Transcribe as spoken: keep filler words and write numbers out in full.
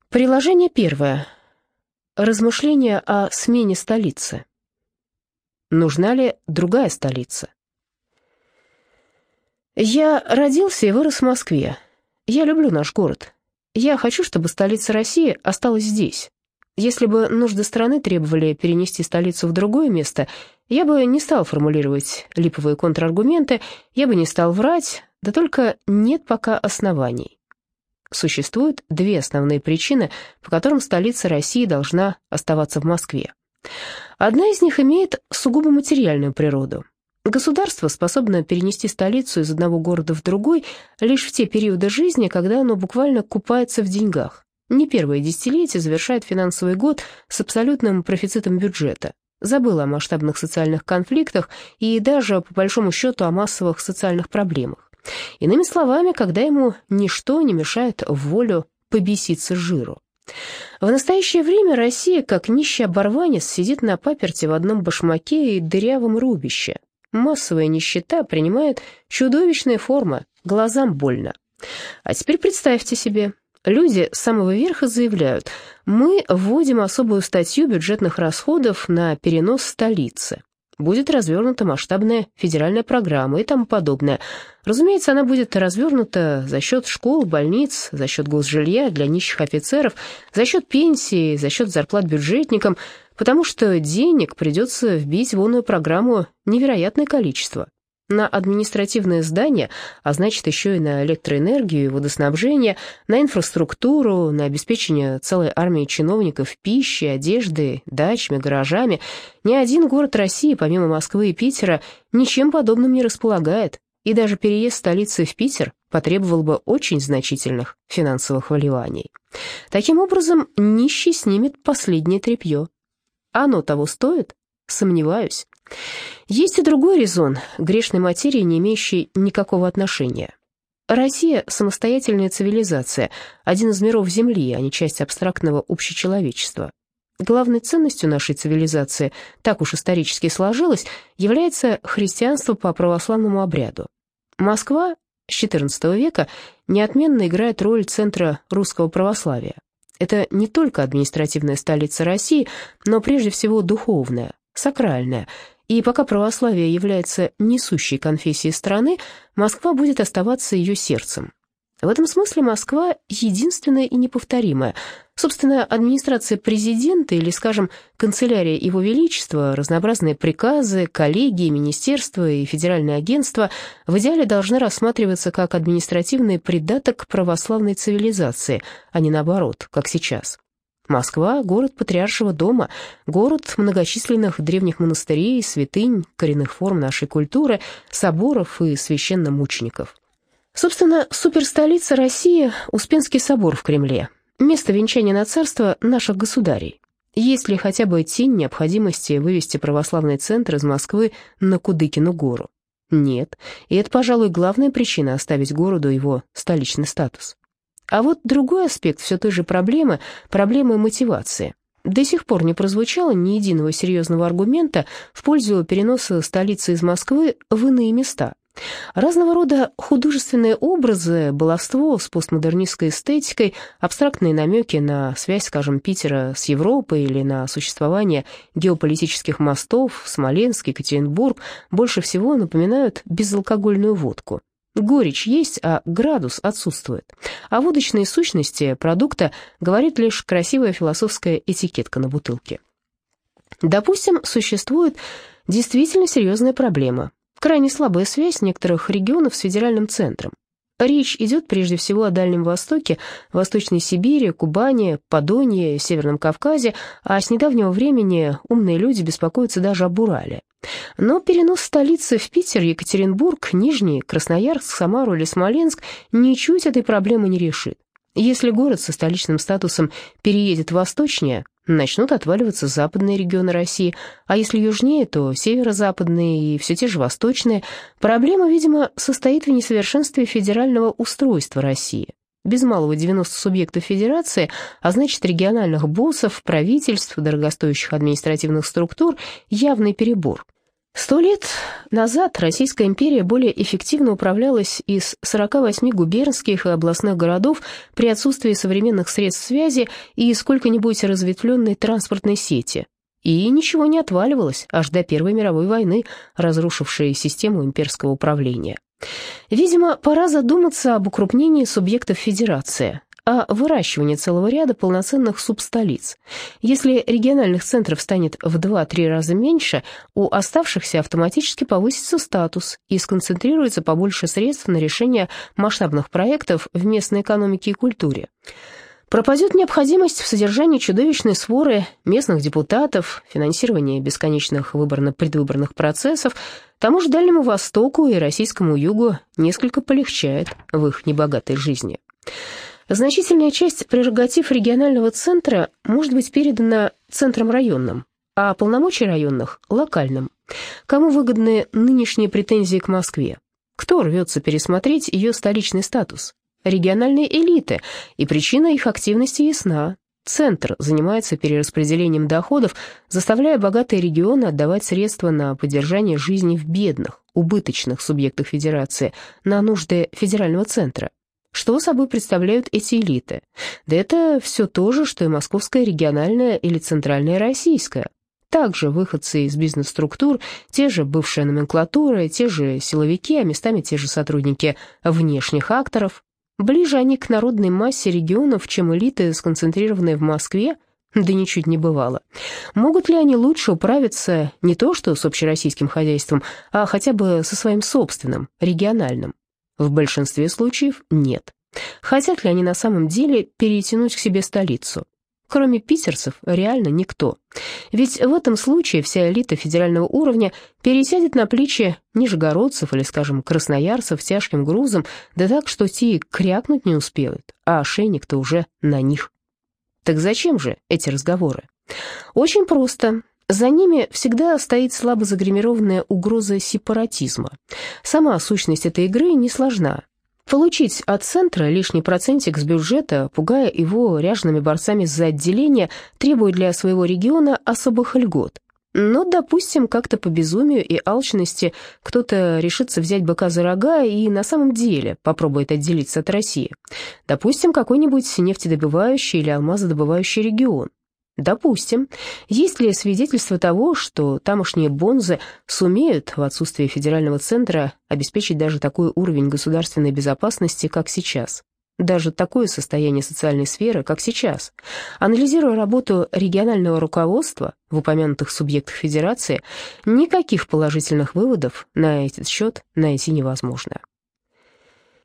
Приложение первое. Размышления о смене столицы. Нужна ли другая столица? Я родился и вырос в Москве. Я люблю наш город. Я хочу, чтобы столица России осталась здесь. Если бы нужды страны требовали перенести столицу в другое место, я бы не стал формулировать липовые контраргументы, я бы не стал врать, да только нет пока оснований. Существуют две основные причины, по которым столица России должна оставаться в Москве. Одна из них имеет сугубо материальную природу. Государство способно перенести столицу из одного города в другой лишь в те периоды жизни, когда оно буквально купается в деньгах. Не первое десятилетие завершает финансовый год с абсолютным профицитом бюджета. Забыло о масштабных социальных конфликтах и даже, по большому счету, о массовых социальных проблемах. Иными словами, когда ему ничто не мешает в волю побеситься с жиру. В настоящее время Россия, как нищий оборванец, сидит на паперти в одном башмаке и дырявом рубище. Массовая нищета принимает чудовищные формы, глазам больно. А теперь представьте себе, люди с самого верха заявляют: мы вводим особую статью бюджетных расходов на перенос столицы. Будет развернута масштабная федеральная программа и тому подобное. Разумеется, она будет развернута за счет школ, больниц, за счет госжилья для нищих офицеров, за счет пенсий, за счет зарплат бюджетникам, потому что денег придется вбить в онную программу невероятное количество. На административные здания, а значит еще и на электроэнергию и водоснабжение, на инфраструктуру, на обеспечение целой армии чиновников пищей, одеждой, дачами, гаражами. Ни один город России, помимо Москвы и Питера, ничем подобным не располагает, и даже переезд столицы в Питер потребовал бы очень значительных финансовых вливаний. Таким образом, нищий снимет последнее тряпье. Оно того стоит? Сомневаюсь. Есть и другой резон, к грешной материи, не имеющий никакого отношения. Россия – самостоятельная цивилизация, один из миров Земли, а не часть абстрактного общечеловечества. Главной ценностью нашей цивилизации, так уж исторически сложилось, является христианство по православному обряду. Москва с четырнадцатого века неотменно играет роль центра русского православия. Это не только административная столица России, но прежде всего духовная, сакральная. И пока православие является несущей конфессией страны, Москва будет оставаться ее сердцем. В этом смысле Москва единственная и неповторимая. Собственно, администрация президента или, скажем, канцелярия Его Величества, разнообразные приказы, коллегии, министерства и федеральные агентства в идеале должны рассматриваться как административный придаток православной цивилизации, а не наоборот, как сейчас. Москва – город патриаршего дома, город многочисленных древних монастырей, святынь, коренных форм нашей культуры, соборов и священномучеников. Собственно, суперстолица России – Успенский собор в Кремле, место венчания на царство наших государей. Есть ли хотя бы тень необходимости вывести православный центр из Москвы на Кудыкину гору? Нет, и это, пожалуй, главная причина оставить городу его столичный статус. А вот другой аспект все той же проблемы – проблемы мотивации. До сих пор не прозвучало ни единого серьезного аргумента в пользу переноса столицы из Москвы в иные места. Разного рода художественные образы, баловство с постмодернистской эстетикой, абстрактные намеки на связь, скажем, Питера с Европой или на существование геополитических мостов, Смоленск, Екатеринбург, больше всего напоминают безалкогольную водку. Горечь есть, а градус отсутствует. О водочной сущности продукта говорит лишь красивая философская этикетка на бутылке. Допустим, существует действительно серьезная проблема. Крайне слабая связь некоторых регионов с федеральным центром. Речь идет прежде всего о Дальнем Востоке, Восточной Сибири, Кубани, Подонье, Северном Кавказе, а с недавнего времени умные люди беспокоятся даже об Урале. Но перенос столицы в Питер, Екатеринбург, Нижний, Красноярск, Самару или Смоленск ничуть этой проблемы не решит. Если город со столичным статусом переедет восточнее, начнут отваливаться западные регионы России, а если южнее, то северо-западные и все те же восточные. Проблема, видимо, состоит в несовершенстве федерального устройства России. Без малого девяносто субъектов федерации, а значит региональных боссов, правительств, дорогостоящих административных структур, явный перебор. Сто лет назад Российская империя более эффективно управлялась из сорока восьми губернских и областных городов при отсутствии современных средств связи и сколько-нибудь разветвленной транспортной сети. И ничего не отваливалось аж до Первой мировой войны, разрушившей систему имперского управления. Видимо, пора задуматься об укрупнении субъектов федерации, о выращивании целого ряда полноценных субстолиц. Если региональных центров станет в два-три раза меньше, у оставшихся автоматически повысится статус и сконцентрируется побольше средств на решение масштабных проектов в местной экономике и культуре. Пропадет необходимость в содержании чудовищной своры местных депутатов, финансировании бесконечных выборно-предвыборных процессов. Тому же Дальнему Востоку и Российскому Югу несколько полегчает в их небогатой жизни. Значительная часть прерогатив регионального центра может быть передана центрам районным, а полномочия районных – локальным. Кому выгодны нынешние претензии к Москве? Кто рвется пересмотреть ее столичный статус? Региональные элиты, и причина их активности ясна. Центр занимается перераспределением доходов, заставляя богатые регионы отдавать средства на поддержание жизни в бедных, убыточных субъектах федерации, на нужды федерального центра. Что собой представляют эти элиты? Да это все то же, что и московская региональная или центральная российская. Также выходцы из бизнес-структур, те же бывшая номенклатура, те же силовики, а местами те же сотрудники внешних акторов. Ближе они к народной массе регионов, чем элиты, сконцентрированные в Москве, да ничуть не бывало. Могут ли они лучше управиться не то что с общероссийским хозяйством, а хотя бы со своим собственным, региональным? В большинстве случаев нет. Хотят ли они на самом деле перетянуть к себе столицу? Кроме питерцев, реально никто. Ведь в этом случае вся элита федерального уровня пересядет на плечи нижегородцев или, скажем, красноярцев тяжким грузом, да так, что те и крякнуть не успеют, а ошейник-то уже на них. Так зачем же эти разговоры? Очень просто. За ними всегда стоит слабо загримированная угроза сепаратизма. Сама сущность этой игры не сложна. Получить от центра лишний процентик с бюджета, пугая его ряжеными борцами за отделение, требует для своего региона особых льгот. Но, допустим, как-то по безумию и алчности кто-то решится взять быка за рога и на самом деле попробует отделиться от России. Допустим, какой-нибудь нефтедобывающий или алмазодобывающий регион. Допустим, есть ли свидетельство того, что тамошние бонзы сумеют в отсутствие федерального центра обеспечить даже такой уровень государственной безопасности, как сейчас? Даже такое состояние социальной сферы, как сейчас. Анализируя работу регионального руководства в упомянутых субъектах федерации, никаких положительных выводов на этот счет найти невозможно.